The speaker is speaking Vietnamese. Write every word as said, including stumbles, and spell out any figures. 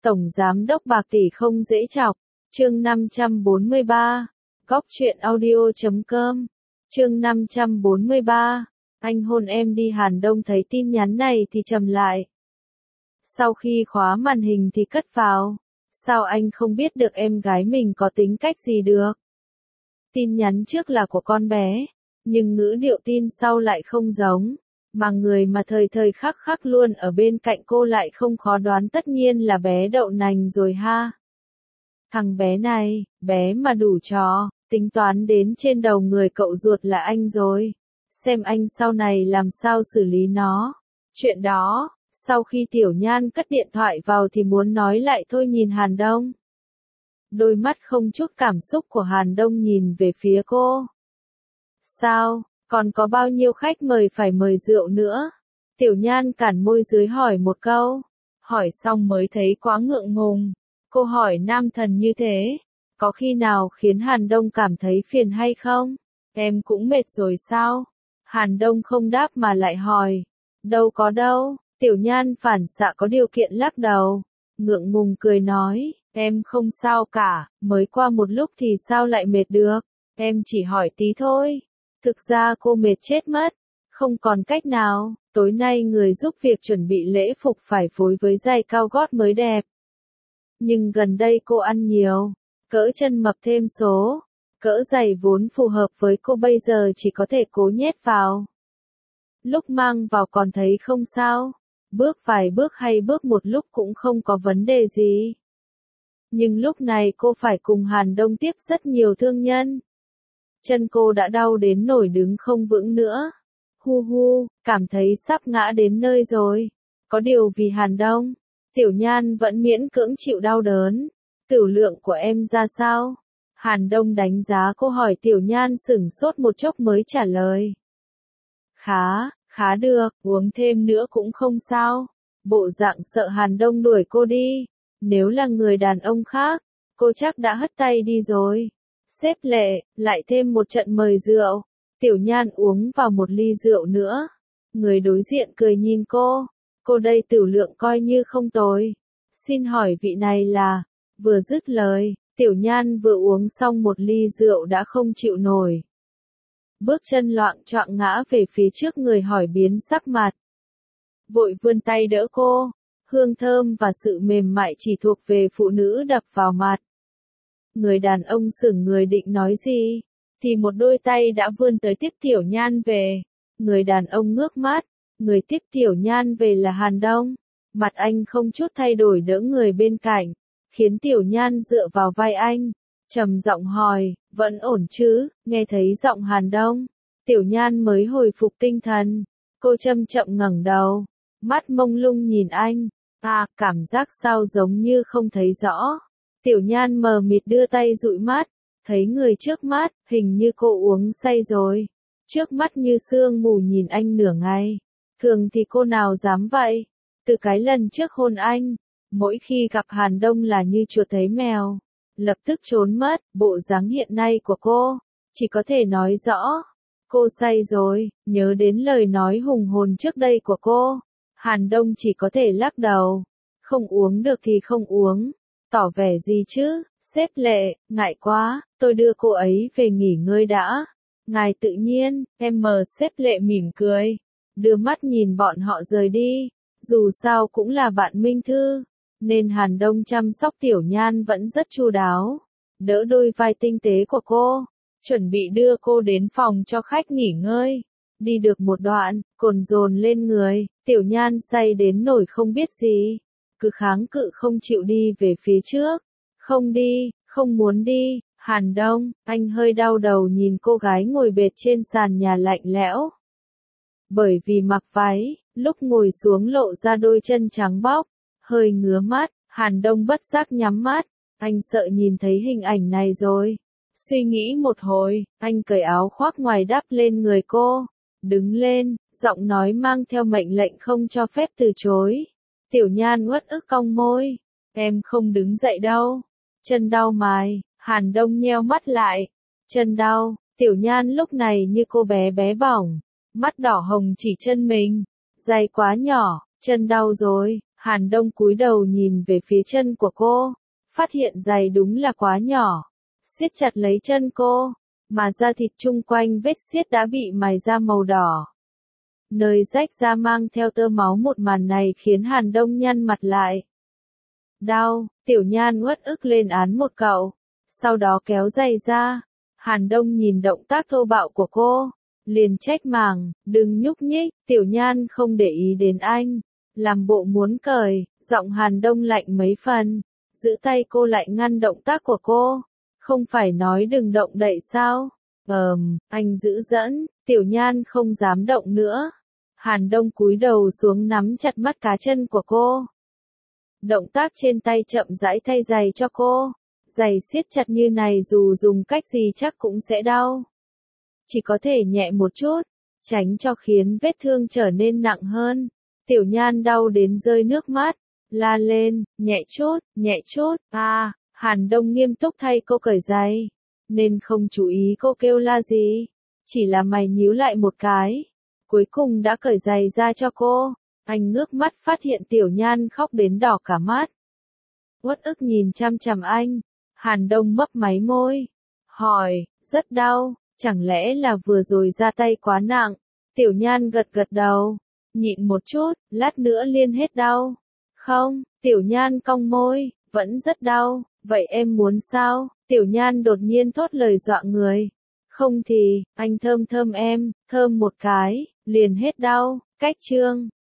Tổng Giám đốc bạc tỷ không dễ chọc. Chương năm trăm bốn mươi ba. Góc truyện audio chấm com. Chương năm trăm bốn mươi ba. Anh hôn em đi. Hàn Đông thấy tin nhắn này thì trầm lại. Sau khi khóa màn hình thì cất vào. Sao anh không biết được em gái mình có tính cách gì được? Tin nhắn trước là của con bé, nhưng ngữ điệu tin sau lại không giống. Mà người mà thời thời khắc khắc luôn ở bên cạnh cô lại không khó đoán, tất nhiên là bé đậu nành rồi ha. Thằng bé này, bé mà đủ trò, tính toán đến trên đầu người cậu ruột là anh rồi. Xem anh sau này làm sao xử lý nó. Chuyện đó, sau khi Tiểu Nhan cất điện thoại vào thì muốn nói lại thôi. Nhìn Hàn Đông. Đôi mắt không chút cảm xúc của Hàn Đông nhìn về phía cô. Sao, còn có bao nhiêu khách mời phải mời rượu nữa? Tiểu Nhan cản môi dưới hỏi một câu. Hỏi xong mới thấy quá ngượng ngùng. Cô hỏi nam thần như thế, có khi nào khiến Hàn Đông cảm thấy phiền hay không? Em cũng mệt rồi sao? Hàn Đông không đáp mà lại hỏi. Đâu có đâu. Tiểu Nhan phản xạ có điều kiện lắc đầu. Ngượng ngùng cười nói, em không sao cả, mới qua một lúc thì sao lại mệt được? Em chỉ hỏi tí thôi. Thực ra cô mệt chết mất. Không còn cách nào, tối nay người giúp việc chuẩn bị lễ phục phải phối với giày cao gót mới đẹp. Nhưng gần đây cô ăn nhiều, cỡ chân mập thêm số, cỡ giày vốn phù hợp với cô bây giờ chỉ có thể cố nhét vào. Lúc mang vào còn thấy không sao, bước vài bước hay bước một lúc cũng không có vấn đề gì. Nhưng lúc này cô phải cùng Hàn Đông tiếp rất nhiều thương nhân. Chân cô đã đau đến nổi đứng không vững nữa. Hu hu, cảm thấy sắp ngã đến nơi rồi. Có điều vì Hàn Đông, Tiểu Nhan vẫn miễn cưỡng chịu đau đớn. Tiểu lượng của em ra sao? Hàn Đông đánh giá cô, hỏi. Tiểu Nhan sửng sốt một chốc mới trả lời. Khá, khá được, uống thêm nữa cũng không sao. Bộ dạng sợ Hàn Đông đuổi cô đi. Nếu là người đàn ông khác, cô chắc đã hất tay đi rồi. Xếp lệ, lại thêm một trận mời rượu. Tiểu Nhan uống vào một ly rượu nữa. Người đối diện cười nhìn cô. Cô đây tiểu lượng coi như không tồi. Xin hỏi vị này là... Vừa dứt lời, Tiểu Nhan vừa uống xong một ly rượu đã không chịu nổi. Bước chân loạng choạng ngã về phía trước, người hỏi biến sắc mặt. Vội vươn tay đỡ cô. Hương thơm và sự mềm mại chỉ thuộc về phụ nữ đập vào mặt. Người đàn ông sững người định nói gì, thì một đôi tay đã vươn tới tiếp Tiểu Nhan về. Người đàn ông ngước mắt, người tiếp Tiểu Nhan về là Hàn Đông. Mặt anh không chút thay đổi đỡ người bên cạnh, khiến Tiểu Nhan dựa vào vai anh, trầm giọng hỏi, vẫn ổn chứ? Nghe thấy giọng Hàn Đông, Tiểu Nhan mới hồi phục tinh thần. Cô chậm chậm ngẩng đầu, mắt mông lung nhìn anh. À, cảm giác sao giống như không thấy rõ. Tiểu Nhan mờ mịt đưa tay dụi mắt, thấy người trước mắt, hình như cô uống say rồi. Trước mắt như sương mù nhìn anh nửa ngày. Thường thì cô nào dám vậy. Từ cái lần trước hôn anh, mỗi khi gặp Hàn Đông là như chuột thấy mèo, lập tức trốn mất. Bộ dáng hiện nay của cô, chỉ có thể nói rõ, cô say rồi. Nhớ đến lời nói hùng hồn trước đây của cô, Hàn Đông chỉ có thể lắc đầu. Không uống được thì không uống. Tỏ vẻ gì chứ? Xếp lệ, ngại quá, tôi đưa cô ấy về nghỉ ngơi đã. Ngài tự nhiên. Em mờ xếp lệ mỉm cười, đưa mắt nhìn bọn họ rời đi. Dù sao cũng là bạn Minh Thư, nên Hàn Đông chăm sóc Tiểu Nhan vẫn rất chu đáo. Đỡ đôi vai tinh tế của cô, chuẩn bị đưa cô đến phòng cho khách nghỉ ngơi. Đi được một đoạn, cồn dồn lên người, Tiểu Nhan say đến nổi không biết gì. Cứ kháng cự không chịu đi về phía trước. Không đi, không muốn đi. Hàn Đông, anh hơi đau đầu nhìn cô gái ngồi bệt trên sàn nhà lạnh lẽo. Bởi vì mặc váy, lúc ngồi xuống lộ ra đôi chân trắng bóc, hơi ngứa mắt. Hàn Đông bất giác nhắm mắt. Anh sợ nhìn thấy hình ảnh này rồi. Suy nghĩ một hồi, anh cởi áo khoác ngoài đắp lên người cô. Đứng lên, giọng nói mang theo mệnh lệnh không cho phép từ chối. Tiểu Nhan uất ức cong môi. Em không đứng dậy đâu. Chân đau mài. Hàn Đông nheo mắt lại. Chân đau. Tiểu Nhan lúc này như cô bé bé bỏng. Mắt đỏ hồng chỉ chân mình. Giày quá nhỏ. Chân đau rồi. Hàn Đông cúi đầu nhìn về phía chân của cô, phát hiện giày đúng là quá nhỏ, siết chặt lấy chân cô, mà da thịt chung quanh vết siết đã bị mài ra màu đỏ. Nơi rách ra mang theo tơ máu, một màn này khiến Hàn Đông nhăn mặt lại. Đau, Tiểu Nhan uất ức lên án một cậu, sau đó kéo giày ra. Hàn Đông nhìn động tác thô bạo của cô, liền trách màng, đừng nhúc nhích. Tiểu Nhan không để ý đến anh, làm bộ muốn cởi, giọng Hàn Đông lạnh mấy phần, giữ tay cô lại ngăn động tác của cô. Không phải nói đừng động đậy sao? Ờm, anh giữ dẫn. Tiểu Nhan không dám động nữa. Hàn Đông cúi đầu xuống nắm chặt mắt cá chân của cô. Động tác trên tay chậm rãi thay giày cho cô. Giày siết chặt như này dù dùng cách gì chắc cũng sẽ đau. Chỉ có thể nhẹ một chút, tránh cho khiến vết thương trở nên nặng hơn. Tiểu Nhan đau đến rơi nước mắt, la lên, nhẹ chút, nhẹ chút. À, Hàn Đông nghiêm túc thay cô cởi giày, nên không chú ý cô kêu la gì. Chỉ là mày nhíu lại một cái, cuối cùng đã cởi giày ra cho cô. Anh ngước mắt phát hiện Tiểu Nhan khóc đến đỏ cả mắt. Uất ức nhìn chăm chằm anh. Hàn Đông mấp máy môi, hỏi, rất đau, chẳng lẽ là vừa rồi ra tay quá nặng? Tiểu Nhan gật gật đầu, nhịn một chút, lát nữa liên hết đau. Không, Tiểu Nhan cong môi, vẫn rất đau, vậy em muốn sao? Tiểu Nhan đột nhiên thốt lời dọa người. Không thì, anh thơm thơm em, thơm một cái, liền hết đau. Cách chương